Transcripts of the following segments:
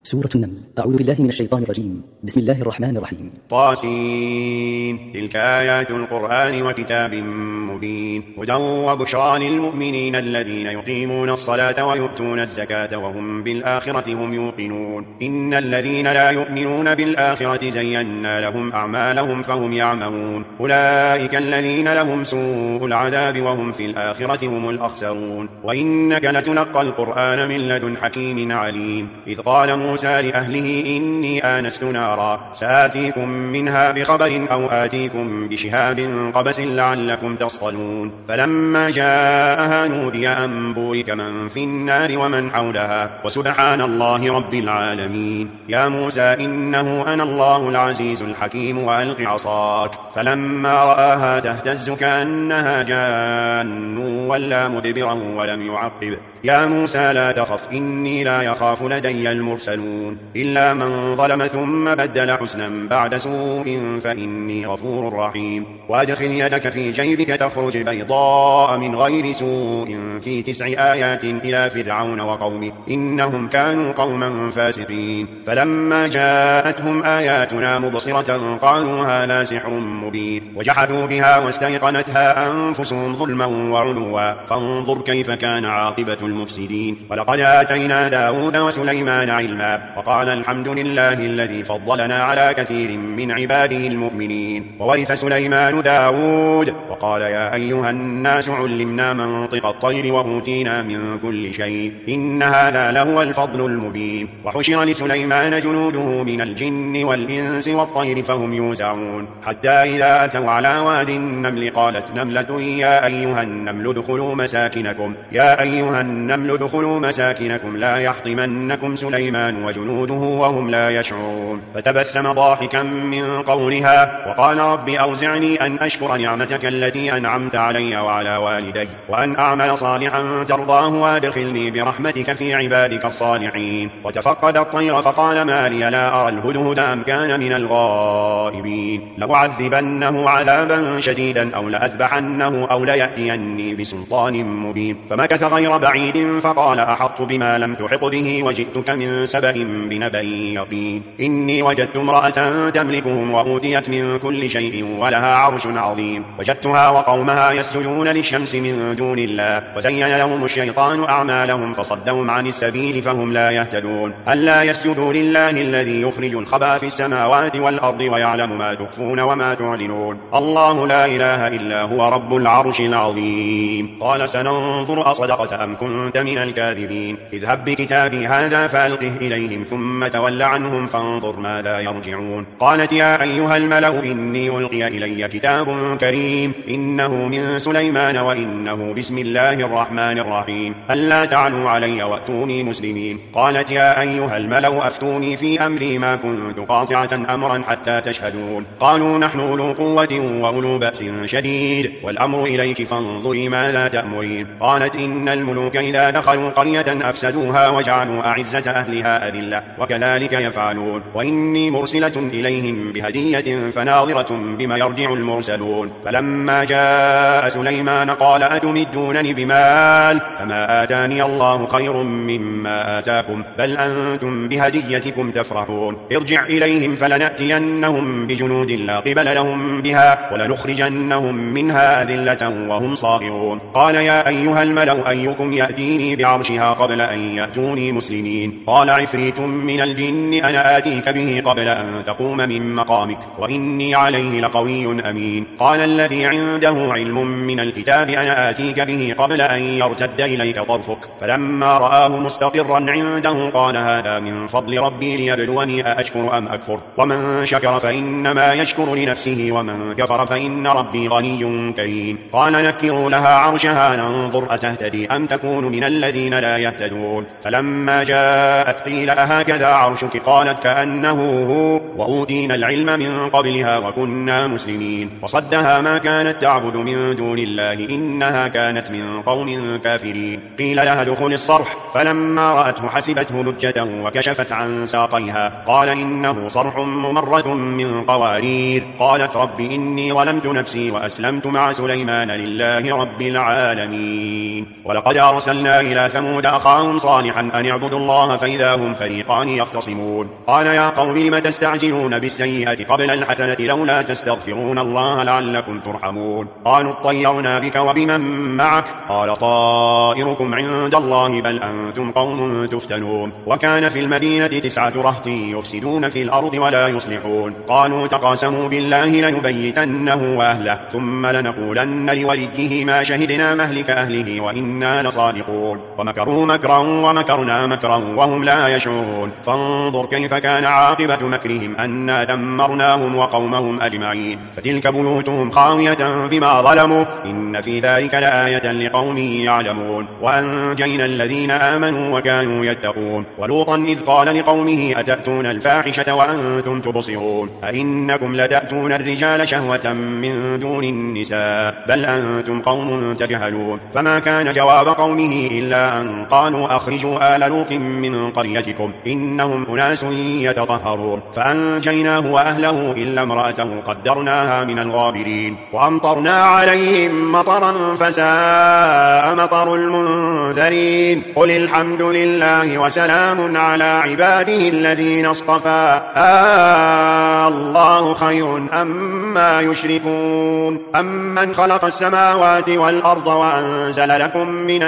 سورة النمل. أعوذ بالله من الشيطان الرجيم. بسم الله الرحمن الرحيم. طاسين. تلك آيات القرآن وكتاب مبين هدى وبشرى للمؤمنين الذين يقيمون الصلاة ويؤتون الزكاة وهم بالآخرة هم يوقنون. إن الذين لا يؤمنون بالآخرة زينا لهم أعمالهم فهم يعمهون. أولئك الذين لهم سوء العذاب وهم في الآخرة هم الأخسرون. وإنك لتلقى القرآن من لدن حكيم عليم. إذ قال موسى لأهله إني آنست نارا سآتيكم منها بخبر أو آتيكم بشهاب قبس لعلكم تصطلون. فلما جاءها نودي أن بورك من في النار ومن حولها وسبحان الله رب العالمين. يا موسى إنه أنا الله العزيز الحكيم وألق عصاك. فلما رآها تهتز كأنها جان ولا مدبرا ولم يعقب. يا موسى لا تخف إني لا يخاف لدي المرسلون. إلا من ظلم ثم بدل حسنا بعد سوء فإني غفور رحيم. وأدخل يدك في جيبك تخرج بيضاء من غير سوء في 9 آيات إلى فرعون وقومه إنهم كانوا قوما فاسقين. فلما جاءتهم آياتنا مبصرة قالوا هذا سحر مبين وجحدوا بها واستيقنتها أنفسهم ظلما وعلوا فانظر كيف كان عاقبة المفسدين. ولقد آتينا داود وسليمان علما وقال الحمد لله الذي فضلنا على كثير من عباده المؤمنين. وورث سليمان داود وقال يا أيها الناس علمنا منطق الطير وأوتينا من كل شيء إن هذا لهو الفضل المبين. وحشر لسليمان جنوده من الجن والإنس والطير فهم يوزعون حتى إذا أتوا على واد النمل قالت نملة يا أيها النمل ادخلوا مساكنكم لا يحطمنكم سليمان وجنوده وهم لا يشعرون. فتبسم ضاحكا من قولها وقال رب أوزعني أن أشكر نعمتك التي أنعمت علي وعلى والدي وأن أعمل صالحا ترضاه وادخلني برحمتك في عبادك الصالحين. وتفقد الطير فقال ما لي لا أرى الهدهد أم كان من الغائبين. لأعذبنه عذابا شديدا أو لأذبحنه أو ليأتيني بسلطان مبين. فمكث غير بعيد فقال أحط بما لم تحط به وجئتك من سبأ بنبأ يقين. إني وجدت امرأة تملكهم وأوتيت من كل شيء ولها عرش عظيم. وجدتها وقومها يسجدون للشمس من دون الله وزين لهم الشيطان أعمالهم فصدهم عن السبيل فهم لا يهتدون. ألا يسجدوا لله الذي يخرج الخبأ في السماوات والأرض ويعلم ما تخفون وما تعلنون. الله لا إله إلا هو رب العرش العظيم. قال سننظر أصدقت أم كنت من الكاذبين. اذهب بكتابي هذا فألقه إليهم ثم تول عنهم فانظر ماذا يرجعون. قالت يا أيها الملأ إني ألقي إلي كتاب كريم إنه من سليمان وإنه بسم الله الرحمن الرحيم. ألا تعلوا علي وأتوني مسلمين. قالت يا أيها الملأ أفتوني في أمري ما كنت قاطعة أمرا حتى تشهدون. قالوا نحن أولو قوة وأولو بأس شديد والأمر إليك فانظري ماذا تأمرين. قالت إن الملوك إذا دخلوا قرية أفسدوها وجعلوا أعزة أهلها أذلة وكذلك يفعلون. وإني مرسلة إليهم بهدية فناظرة بما يرجع المرسلون. فلما جاء سليمان قال أتمدونني بمال فما آتاني الله خير مما آتاكم بل أنتم بهديتكم تفرحون. ارجع إليهم فلنأتينهم بجنود لا قبل لهم بها ولنخرجنهم منها أذلة وهم صاغرون. قال يا أيها الملأ أيكم يأتيني بعرشها قبل أن يأتوني مسلمين. قال عفريت من الجن أنا آتيك به قبل أن تقوم من مقامك وإني عليه لقوي أمين. قال الذي عنده علم من الكتاب أنا آتيك به قبل أن يرتد إليك طرفك. فلما رآه مستقرا عنده قال هذا من فضل ربي ليبلوني أأشكر أم أكفر. ومن شكر فإنما يشكر لنفسه ومن كفر فإن ربي غني كريم. قال نكروا لها عرشها ننظر أتهتدي أم تكون من الذين لا يهتدون. فلما جاءت قيل أهكذا عرشك قالت كأنه هو وأوتينا العلم من قبلها وكنا مسلمين. وصدها ما كانت تعبد من دون الله إنها كانت من قوم كافرين. قيل لها ادخل الصرح فلما رأته حسبته لجة وكشفت عن ساقيها قال إنه صرح ممرة من قوارير. قالت رب إني ظلمت نفسي وأسلمت مع سليمان لله رب العالمين. ولقد أرسلنا إلى ثمود أخاهم صالحا أن اعبدوا الله فإذا هم هم فريقان يختصمون قال يا قوم لم تستعجلون بالسيئة قبل الحسنة لولا تستغفرون الله لعلكم ترحمون قالوا اطيرنا بك وبمن معك قال طائركم عند الله بل أنتم قوم تفتنون وكان في المدينة 9 رهط يفسدون في الأرض ولا يصلحون قالوا تقاسموا بالله لنبيتنه وأهله ثم لنقولن لوليه ما شهدنا مهلك أهله وإنا لصادقون ومكروا مكرا ومكرنا مكرا وهم لا يشعرون فانظر كيف كان عاقبة مكرهم أنا دمرناهم وقومهم أجمعين فتلك بيوتهم خاوية بما ظلموا إن في ذلك لآية لقوم يعلمون وأنجينا الذين آمنوا وكانوا يتقون ولوطا إذ قال لقومه أتأتون الفاحشة وأنتم تبصرون أئنكم لتأتون الرجال شهوة من دون النساء بل أنتم قوم تجهلون فما كان جواب قومه إلا أن قالوا أخرجوا آل لوط من قريتكم إنهم أناس يتطهرون فأنجيناه وأهله إلا امرأته قدرناها من الغابرين وأمطرنا عليهم مطرا فساء مطر المنذرين قل الحمد لله وسلام على عباده الذين اصطفى الله خير أما يشركون أمن خلق السماوات والأرض وأنزل لكم من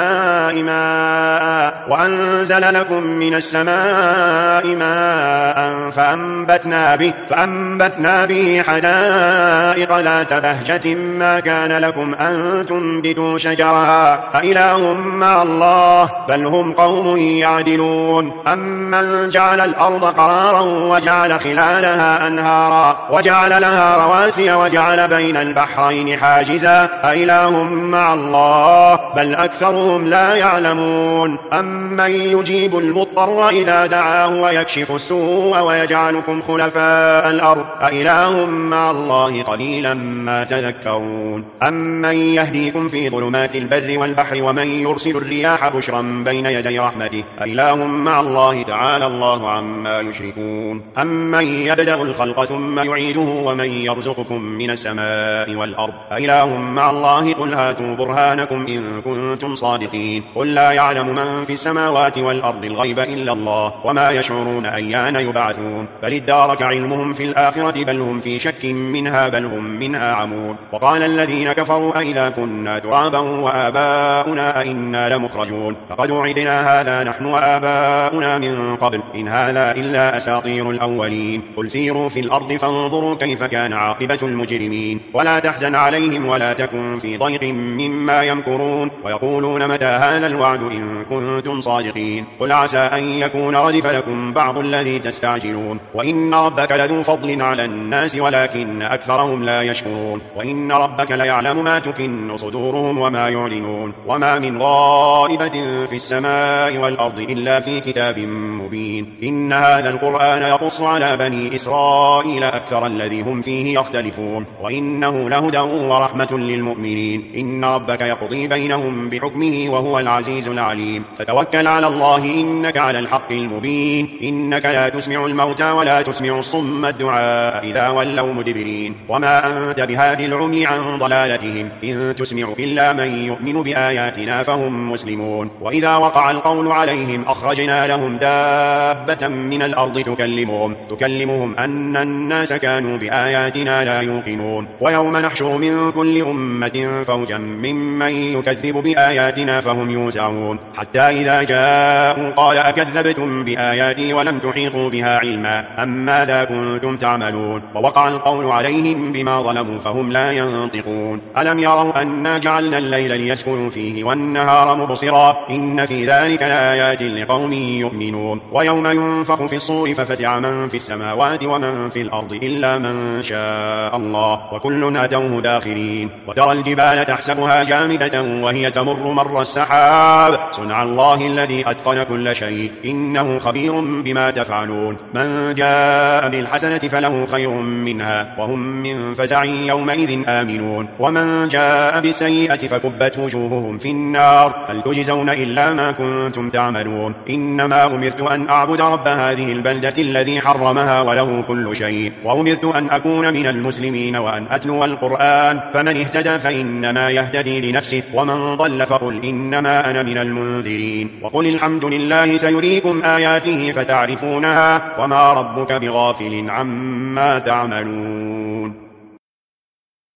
السماء ماء فأنبتنا به حدائق ذات بهجة ما كان لكم أن تنبتوا شجرها أإله مع الله بل هم قوم يعدلون أمن جعل الأرض قرارا وجعل خلالها أنهارا وجعل لها رواسي وجعل بين البحرين حاجزا أإله مع الله بل أكثرهم لا يعلمون أمن يجيب المضطر إذا دعاه ويكشف السوء ويجعلكم خلفاء الأرض أإله مع الله قليلا ما تذكرون أمن يهديكم في ظلمات البر والبحر ومن يرسل الرياح بشرا بين يدي رحمته أإله مع الله تعالى الله عما يشركون أمن يبدأ الخلق ثم يعيده ومن يرزقكم من السماء والأرض أإله مع الله قل هاتوا برهانكم إن كنتم صادقين قل لا يعلم من في السماوات والأرض الغيب إلا الله وما يشعرون أيان يبعثون بل ادارك علمهم في الآخرة بل هم في شك منها بل هم منها عمون وقال الذين كفروا أئذا كنا ترابا وآباؤنا أئنا لمخرجون فقد وعدنا هذا نحن وآباؤنا من قبل إن هذا إلا أساطير الأولين قل سيروا في الأرض فانظروا كيف كان عاقبة المجرمين ولا تحزن عليهم ولا تكن في ضيق مما يمكرون ويقولون متى هذا الوعد إن كنتم صادقين قل عسى أن يكون ردف لكم بعض الذي تستعجلون وإن ربك لذو فضل على الناس ولكن أكثرهم لا يشكرون وإن ربك ليعلم ما تكن صدورهم وما يعلنون وما من غائبة في السماء والأرض إلا في كتاب مبين إن هذا القرآن يقص على بني إسرائيل أكثر الذي هم فيه يختلفون وإنه لهدى ورحمة للمؤمنين إن ربك يقضي بينهم بحكمه وهو العزيز العليم فتوكل على الله إنك على الحق المبين إنك لا تسمع الموتى ولا تسمع الصم الدعاء إذا ولوا مدبرين وما أنت بهادي العمي عن ضلالتهم إن تسمع إلا من يؤمن بآياتنا فهم مسلمون وإذا وقع القول عليهم أخرجنا لهم دابة من الأرض تكلمهم أن الناس كانوا بآياتنا لا يوقنون ويوم نحشر من كل أمة فوجا ممن يكذب بآياتنا فهم يوزعون حتى إذا جاءوا قال أكذبتم بآياتي ولم تحيطوا بها علما أم ماذا كنتم تعملون ووقع القول عليهم بما ظلموا فهم لا ينطقون ألم يروا أنا جعلنا الليل ليسكنوا فيه والنهار مبصرا إن في ذلك لآيات لقوم يؤمنون ويوم ينفخ في الصور ففزع من في السماوات ومن في الأرض إلا من شاء الله وكل أتوه داخرين وترى الجبال تحسبها جامدة وهي تمر مر السحاب صنع الله الذي أتقن كل شيء إنه خبير بما تفعلون من جاء بالحسنة فله خير منها وهم من فزع يومئذ آمنون ومن جاء بالسيئة فكبت وجوههم في النار هل تجزون إلا ما كنتم تعملون إنما أمرت أن أعبد رب هذه البلدة الذي حرمها وله كل شيء وأمرت أن أكون من المسلمين وأن أتلو القرآن فمن اهتدى فإنما يهتدي لنفسه ومن ضل فقل إنما أنا من المنذرين وقل الحمد لله سيريكم آياته فتعرفونها وما ربك بغافل عما تعملون.